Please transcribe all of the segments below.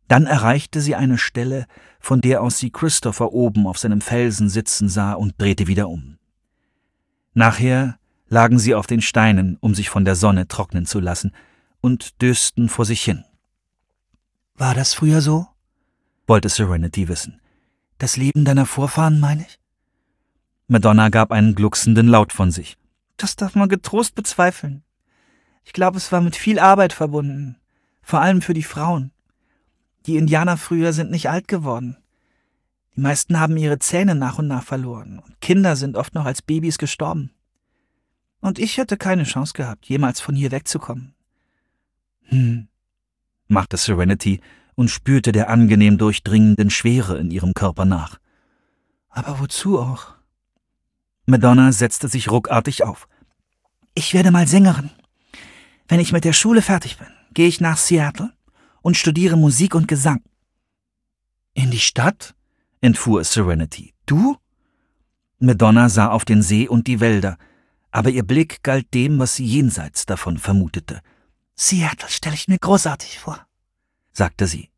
Dann erreichte sie eine Stelle, von der aus sie Christopher oben auf seinem Felsen sitzen sah und drehte wieder um. Nachher lagen sie auf den Steinen, um sich von der Sonne trocknen zu lassen, und dösten vor sich hin. »War das früher so?« wollte Serenity wissen. »Das Leben deiner Vorfahren, meine ich?« Madonna gab einen glucksenden Laut von sich. »Das darf man getrost bezweifeln. Ich glaube, es war mit viel Arbeit verbunden, vor allem für die Frauen. Die Indianer früher sind nicht alt geworden. Die meisten haben ihre Zähne nach und nach verloren und Kinder sind oft noch als Babys gestorben. Und ich hätte keine Chance gehabt, jemals von hier wegzukommen.« Machte Serenity und spürte der angenehm durchdringenden Schwere in ihrem Körper nach. »Aber wozu auch?« Madonna setzte sich ruckartig auf. »Ich werde mal Sängerin. Wenn ich mit der Schule fertig bin, gehe ich nach Seattle und studiere Musik und Gesang.« »In die Stadt?« entfuhr Serenity. »Du?« Madonna sah auf den See und die Wälder, aber ihr Blick galt dem, was sie jenseits davon vermutete. »Seattle stelle ich mir großartig vor«, sagte sie.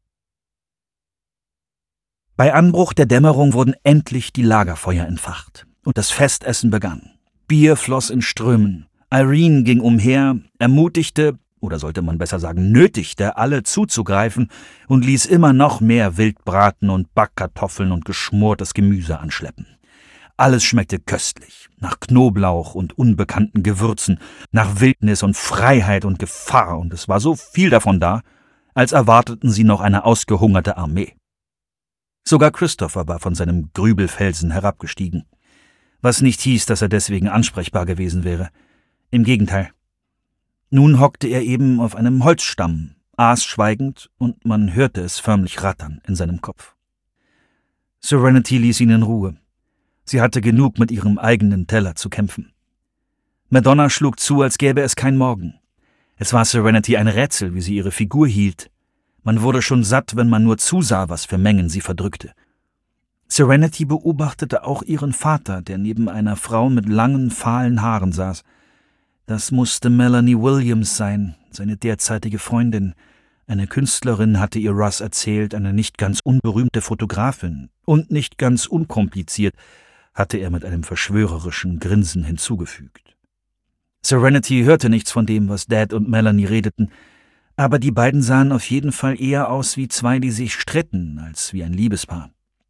Bei Anbruch der Dämmerung wurden endlich die Lagerfeuer entfacht und das Festessen begann. Bier floss in Strömen. Irene ging umher, ermutigte, oder sollte man besser sagen nötigte, alle zuzugreifen und ließ immer noch mehr Wildbraten und Backkartoffeln und geschmortes Gemüse anschleppen. Alles schmeckte köstlich, nach Knoblauch und unbekannten Gewürzen, nach Wildnis und Freiheit und Gefahr, und es war so viel davon da, als erwarteten sie noch eine ausgehungerte Armee. Sogar Christopher war von seinem Grübelfelsen herabgestiegen, was nicht hieß, dass er deswegen ansprechbar gewesen wäre. Im Gegenteil. Nun hockte er eben auf einem Holzstamm, aß schweigend, und man hörte es förmlich rattern in seinem Kopf. Serenity ließ ihn in Ruhe. Sie hatte genug mit ihrem eigenen Teller zu kämpfen. Madonna schlug zu, als gäbe es kein Morgen. Es war Serenity ein Rätsel, wie sie ihre Figur hielt. Man wurde schon satt, wenn man nur zusah, was für Mengen sie verdrückte. Serenity beobachtete auch ihren Vater, der neben einer Frau mit langen, fahlen Haaren saß. Das musste Melanie Williams sein, seine derzeitige Freundin. Eine Künstlerin, hatte ihr Russ erzählt, eine nicht ganz unberühmte Fotografin. Und nicht ganz unkompliziert, hatte er mit einem verschwörerischen Grinsen hinzugefügt. Serenity hörte nichts von dem, was Dad und Melanie redeten, aber die beiden sahen auf jeden Fall eher aus wie zwei, die sich stritten, als wie ein Liebespaar.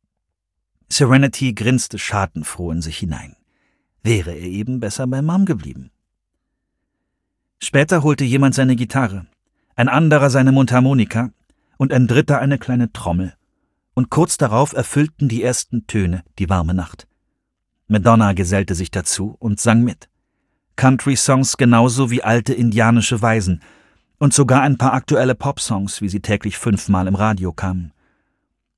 Serenity grinste schadenfroh in sich hinein. Wäre er eben besser bei Mom geblieben. Später holte jemand seine Gitarre, ein anderer seine Mundharmonika und ein dritter eine kleine Trommel, und kurz darauf erfüllten die ersten Töne die warme Nacht. Madonna gesellte sich dazu und sang mit. Country-Songs genauso wie alte indianische Weisen und sogar ein paar aktuelle Pop-Songs, wie sie täglich 5-mal im Radio kamen.